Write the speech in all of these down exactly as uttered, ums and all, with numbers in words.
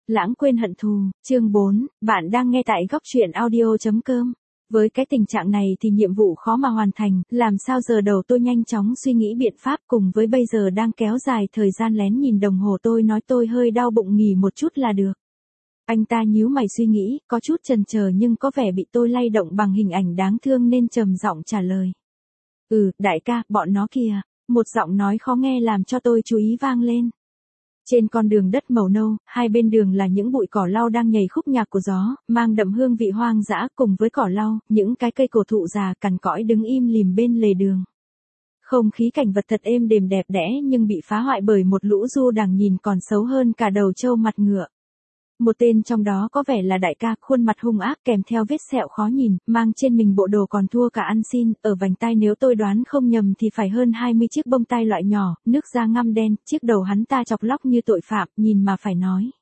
Lãng quên hận thù, chương bốn, bạn đang nghe tại góc truyện audio chấm com. Với cái tình trạng này thì nhiệm vụ khó mà hoàn thành, làm sao giờ đầu tôi nhanh chóng suy nghĩ biện pháp, cùng với bây giờ đang kéo dài thời gian lén nhìn đồng hồ, tôi nói tôi hơi đau bụng nghỉ một chút là được. Anh ta nhíu mày suy nghĩ, có chút chần chờ nhưng có vẻ bị tôi lay động bằng hình ảnh đáng thương nên trầm giọng trả lời. Ừ, đại ca, bọn nó kìa. Một giọng nói khó nghe làm cho tôi chú ý vang lên. Trên con đường đất màu nâu, hai bên đường là những bụi cỏ lau đang nhảy khúc nhạc của gió, mang đậm hương vị hoang dã. Cùng với cỏ lau, những cái cây cổ thụ già cằn cõi đứng im lìm bên lề đường. Không khí cảnh vật thật êm đềm đẹp đẽ nhưng bị phá hoại bởi một lũ du đằng nhìn còn xấu hơn cả đầu trâu mặt ngựa. Một tên trong đó có vẻ là đại ca, khuôn mặt hung ác kèm theo vết sẹo khó nhìn, mang trên mình bộ đồ còn thua cả ăn xin, ở vành tai nếu tôi đoán không nhầm thì phải hơn hai mươi chiếc bông tai loại nhỏ, nước da ngăm đen, chiếc đầu hắn ta chọc lóc như tội phạm, nhìn mà phải nói.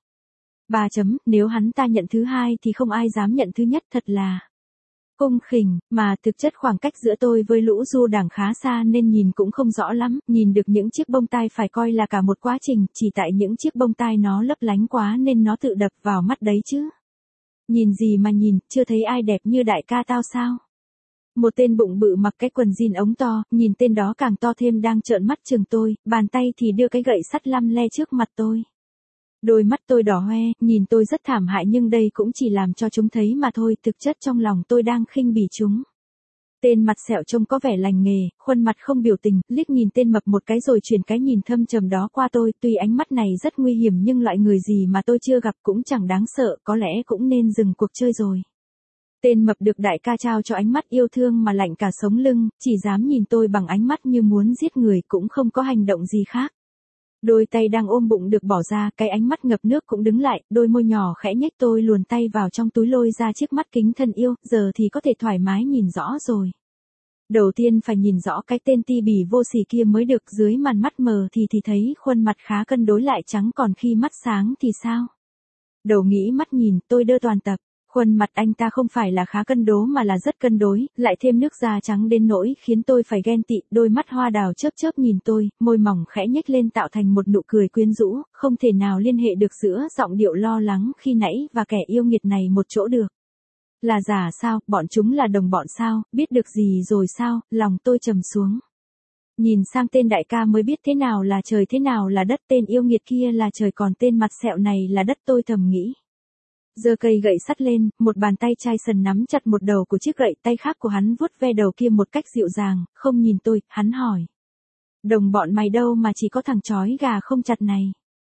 Ba chấm, nếu hắn ta nhận thứ hai thì không ai dám nhận thứ nhất, thật là cung khỉnh, mà thực chất khoảng cách giữa tôi với lũ du đảng khá xa nên nhìn cũng không rõ lắm, nhìn được những chiếc bông tai phải coi là cả một quá trình, chỉ tại những chiếc bông tai nó lấp lánh quá nên nó tự đập vào mắt đấy chứ. Nhìn gì mà nhìn, chưa thấy ai đẹp như đại ca tao sao? Một tên bụng bự mặc cái quần jean ống to, nhìn tên đó càng to thêm đang trợn mắt chừng tôi, bàn tay thì đưa cái gậy sắt lăm le trước mặt tôi. Đôi mắt tôi đỏ hoe, nhìn tôi rất thảm hại nhưng đây cũng chỉ làm cho chúng thấy mà thôi, thực chất trong lòng tôi đang khinh bỉ chúng. Tên mặt sẹo trông có vẻ lành nghề, khuôn mặt không biểu tình, liếc nhìn tên mập một cái rồi chuyển cái nhìn thâm trầm đó qua tôi, tuy ánh mắt này rất nguy hiểm nhưng loại người gì mà tôi chưa gặp cũng chẳng đáng sợ, có lẽ cũng nên dừng cuộc chơi rồi. Tên mập được đại ca trao cho ánh mắt yêu thương mà lạnh cả sống lưng, chỉ dám nhìn tôi bằng ánh mắt như muốn giết người cũng không có hành động gì khác. Đôi tay đang ôm bụng được bỏ ra, cái ánh mắt ngập nước cũng đứng lại, đôi môi nhỏ khẽ nhếch, tôi luồn tay vào trong túi lôi ra chiếc mắt kính thân yêu, giờ thì có thể thoải mái nhìn rõ rồi. Đầu tiên phải nhìn rõ cái tên ti bỉ vô sỉ kia mới được, dưới màn mắt mờ thì thì thấy khuôn mặt khá cân đối lại trắng, còn khi mắt sáng thì sao? Đầu nghĩ mắt nhìn, tôi đơ toàn tập. Khuôn mặt anh ta không phải là khá cân đối mà là rất cân đối, lại thêm nước da trắng đến nỗi khiến tôi phải ghen tị, đôi mắt hoa đào chớp chớp nhìn tôi, môi mỏng khẽ nhếch lên tạo thành một nụ cười quyến rũ, không thể nào liên hệ được giữa giọng điệu lo lắng khi nãy và kẻ yêu nghiệt này một chỗ được. Là giả sao, bọn chúng là đồng bọn sao, biết được gì rồi sao, lòng tôi trầm xuống. Nhìn sang tên đại ca mới biết thế nào là trời thế nào là đất, tên yêu nghiệt kia là trời còn tên mặt sẹo này là đất, tôi thầm nghĩ. Giơ cây gậy sắt lên, một bàn tay chai sần nắm chặt một đầu của chiếc gậy, tay khác của hắn vuốt ve đầu kia một cách dịu dàng, không nhìn tôi, hắn hỏi. Đồng bọn mày đâu mà chỉ có thằng chói gà không chặt này?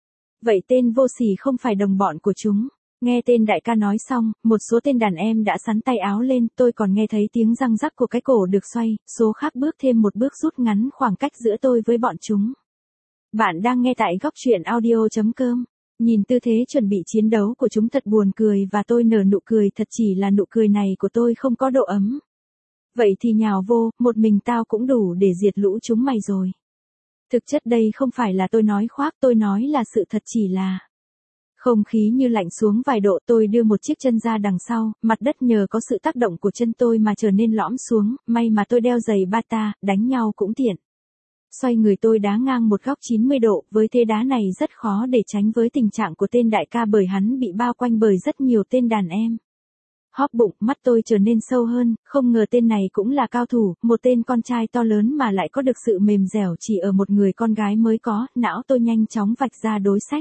Vậy tên vô sỉ không phải đồng bọn của chúng. Nghe tên đại ca nói xong, một số tên đàn em đã xắn tay áo lên, tôi còn nghe thấy tiếng răng rắc của cái cổ được xoay, số khác bước thêm một bước rút ngắn khoảng cách giữa tôi với bọn chúng. Bạn đang nghe tại góc truyện audio chấm com. Nhìn tư thế chuẩn bị chiến đấu của chúng thật buồn cười và tôi nở nụ cười, thật chỉ là nụ cười này của tôi không có độ ấm. Vậy thì nhào vô, một mình tao cũng đủ để diệt lũ chúng mày rồi. Thực chất đây không phải là tôi nói khoác, tôi nói là sự thật, chỉ là không khí như lạnh xuống vài độ. Tôi đưa một chiếc chân ra đằng sau, mặt đất nhờ có sự tác động của chân tôi mà trở nên lõm xuống, may mà tôi đeo giày bata, đánh nhau cũng tiện. Xoay người tôi đá ngang một góc chín mươi độ, với thế đá này rất khó để tránh với tình trạng của tên đại ca bởi hắn bị bao quanh bởi rất nhiều tên đàn em. Hóp bụng, mắt tôi trở nên sâu hơn, không ngờ tên này cũng là cao thủ, một tên con trai to lớn mà lại có được sự mềm dẻo chỉ ở một người con gái mới có, não tôi nhanh chóng vạch ra đối sách.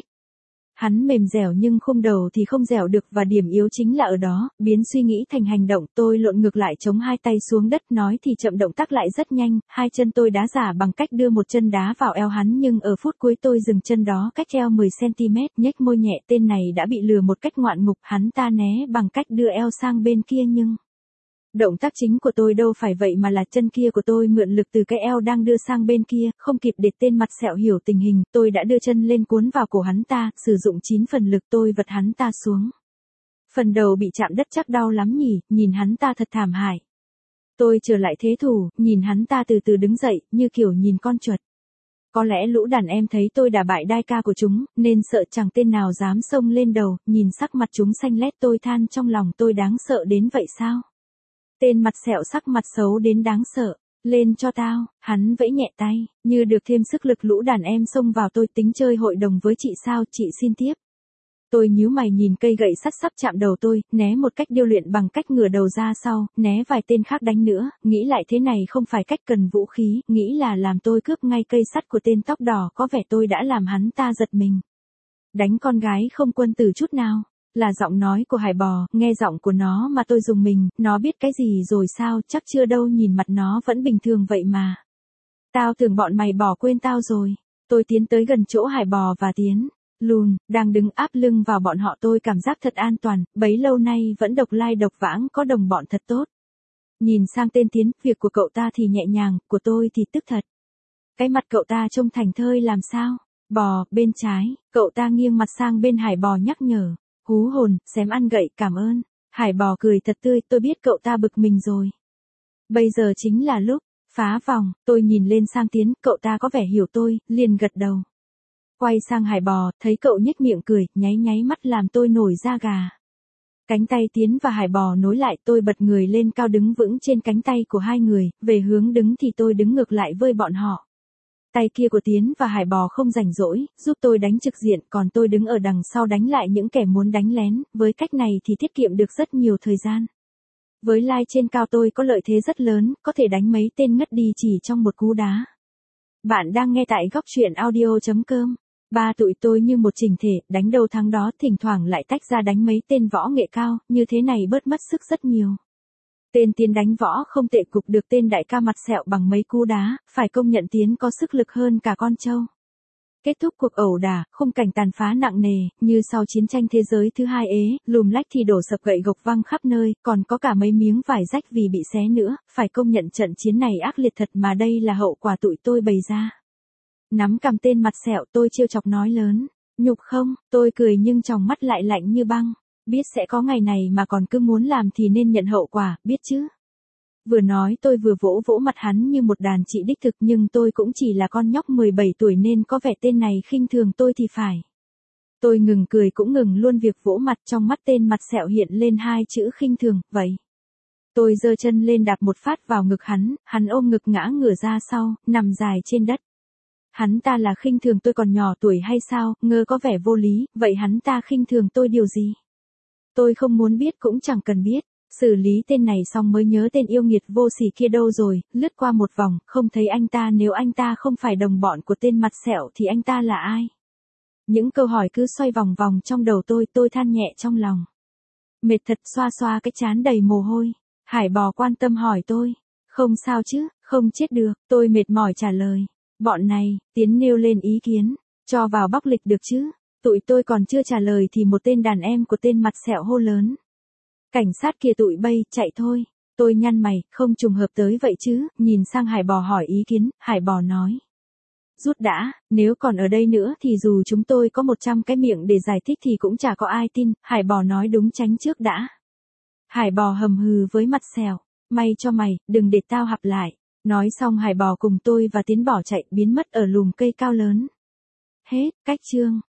Hắn mềm dẻo nhưng khung đầu thì không dẻo được và điểm yếu chính là ở đó, biến suy nghĩ thành hành động. Tôi lộn ngược lại chống hai tay xuống đất, nói thì chậm động tác lại rất nhanh, hai chân tôi đá giả bằng cách đưa một chân đá vào eo hắn nhưng ở phút cuối tôi dừng chân đó cách eo mười xăng ti mét, nhếch môi nhẹ, tên này đã bị lừa một cách ngoạn mục, hắn ta né bằng cách đưa eo sang bên kia nhưng... Động tác chính của tôi đâu phải vậy mà là chân kia của tôi mượn lực từ cái eo đang đưa sang bên kia, không kịp để tên mặt sẹo hiểu tình hình, tôi đã đưa chân lên cuốn vào cổ hắn ta, sử dụng chín phần lực tôi vật hắn ta xuống. Phần đầu bị chạm đất chắc đau lắm nhỉ, nhìn hắn ta thật thảm hại. Tôi trở lại thế thủ, nhìn hắn ta từ từ đứng dậy, như kiểu nhìn con chuột. Có lẽ lũ đàn em thấy tôi đả bại đai ca của chúng, nên sợ chẳng tên nào dám xông lên đầu, nhìn sắc mặt chúng xanh lét tôi than trong lòng tôi đáng sợ đến vậy sao? Tên mặt sẹo sắc mặt xấu đến đáng sợ. Lên cho tao, hắn vẫy nhẹ tay, như được thêm sức lực lũ đàn em xông vào tôi tính chơi hội đồng với chị sao, chị xin tiếp. Tôi nhíu mày nhìn cây gậy sắt sắp chạm đầu tôi, né một cách điêu luyện bằng cách ngửa đầu ra sau, né vài tên khác đánh nữa, nghĩ lại thế này không phải cách cần vũ khí, nghĩ là làm tôi cướp ngay cây sắt của tên tóc đỏ, có vẻ tôi đã làm hắn ta giật mình. Đánh con gái không quân tử chút nào, là giọng nói của Hải Bò, nghe giọng của nó mà tôi dùng mình, nó biết cái gì rồi sao, chắc chưa đâu, nhìn mặt nó vẫn bình thường vậy mà. Tao tưởng bọn mày bỏ quên tao rồi. Tôi tiến tới gần chỗ Hải Bò và Tiến. Lùn, đang đứng áp lưng vào bọn họ, tôi cảm giác thật an toàn, bấy lâu nay vẫn độc lai độc vãng, có đồng bọn thật tốt. Nhìn sang tên Tiến, việc của cậu ta thì nhẹ nhàng, của tôi thì tức thật. Cái mặt cậu ta trông thảnh thơi làm sao? Bò, bên trái, cậu ta nghiêng mặt sang bên Hải Bò nhắc nhở. Hú hồn, xém ăn gậy, cảm ơn. Hải Bò cười thật tươi, tôi biết cậu ta bực mình rồi. Bây giờ chính là lúc phá vòng, tôi nhìn lên sang Tiến, cậu ta có vẻ hiểu tôi, liền gật đầu. Quay sang Hải Bò, thấy cậu nhếch miệng cười, nháy nháy mắt làm tôi nổi da gà. Cánh tay Tiến và Hải Bò nối lại, tôi bật người lên cao đứng vững trên cánh tay của hai người, về hướng đứng thì tôi đứng ngược lại với bọn họ. Tay kia của Tiến và Hải Bò không rảnh rỗi, giúp tôi đánh trực diện, còn tôi đứng ở đằng sau đánh lại những kẻ muốn đánh lén, với cách này thì tiết kiệm được rất nhiều thời gian. Với lai trên cao tôi có lợi thế rất lớn, có thể đánh mấy tên ngất đi chỉ trong một cú đá. Bạn đang nghe tại góc truyện audio chấm com. Ba tụi tôi như một chỉnh thể, đánh đầu thắng đó, thỉnh thoảng lại tách ra đánh mấy tên võ nghệ cao, như thế này bớt mất sức rất nhiều. Tên Tiến đánh võ không tệ, cục được tên đại ca mặt sẹo bằng mấy cú đá, phải công nhận Tiến có sức lực hơn cả con trâu. Kết thúc cuộc ẩu đả, khung cảnh tàn phá nặng nề, như sau chiến tranh thế giới thứ hai ế, lùm lách thì đổ sập gậy gộc văng khắp nơi, còn có cả mấy miếng vải rách vì bị xé nữa, phải công nhận trận chiến này ác liệt thật mà đây là hậu quả tụi tôi bày ra. Nắm cầm tên mặt sẹo tôi trêu chọc nói lớn, nhục không, tôi cười nhưng tròng mắt lại lạnh như băng, biết sẽ có ngày này mà còn cứ muốn làm thì nên nhận hậu quả, biết chứ. Vừa nói tôi vừa vỗ vỗ mặt hắn như một đàn chị đích thực, nhưng tôi cũng chỉ là con nhóc mười bảy tuổi nên có vẻ tên này khinh thường tôi thì phải. Tôi ngừng cười cũng ngừng luôn việc vỗ mặt, trong mắt tên mặt sẹo hiện lên hai chữ khinh thường, vậy. Tôi giơ chân lên đạp một phát vào ngực hắn, hắn ôm ngực ngã ngửa ra sau, nằm dài trên đất. Hắn ta là khinh thường tôi còn nhỏ tuổi hay sao, ngơ có vẻ vô lý, vậy hắn ta khinh thường tôi điều gì? Tôi không muốn biết cũng chẳng cần biết. Xử lý tên này xong mới nhớ tên yêu nghiệt vô sỉ kia đâu rồi, lướt qua một vòng, không thấy anh ta, nếu anh ta không phải đồng bọn của tên mặt sẹo thì anh ta là ai? Những câu hỏi cứ xoay vòng vòng trong đầu tôi, tôi than nhẹ trong lòng. Mệt thật, xoa xoa cái trán đầy mồ hôi. Hải Bò quan tâm hỏi tôi, không sao chứ, không chết được, tôi mệt mỏi trả lời. Bọn này, Tiến nêu lên ý kiến, cho vào bóc lịch được chứ? Tụi tôi còn chưa trả lời thì một tên đàn em của tên mặt sẹo hô lớn. Cảnh sát kia tụi bay, chạy thôi. Tôi nhăn mày, không trùng hợp tới vậy chứ, nhìn sang Hải Bò hỏi ý kiến, Hải Bò nói. Rút đã, nếu còn ở đây nữa thì dù chúng tôi có một trăm cái miệng để giải thích thì cũng chả có ai tin, Hải Bò nói đúng, tránh trước đã. Hải Bò hầm hừ với mặt sẹo, may cho mày, đừng để tao hặp lại. Nói xong Hải Bò cùng tôi và Tiến bỏ chạy, biến mất ở lùm cây cao lớn. Hết, cách chương.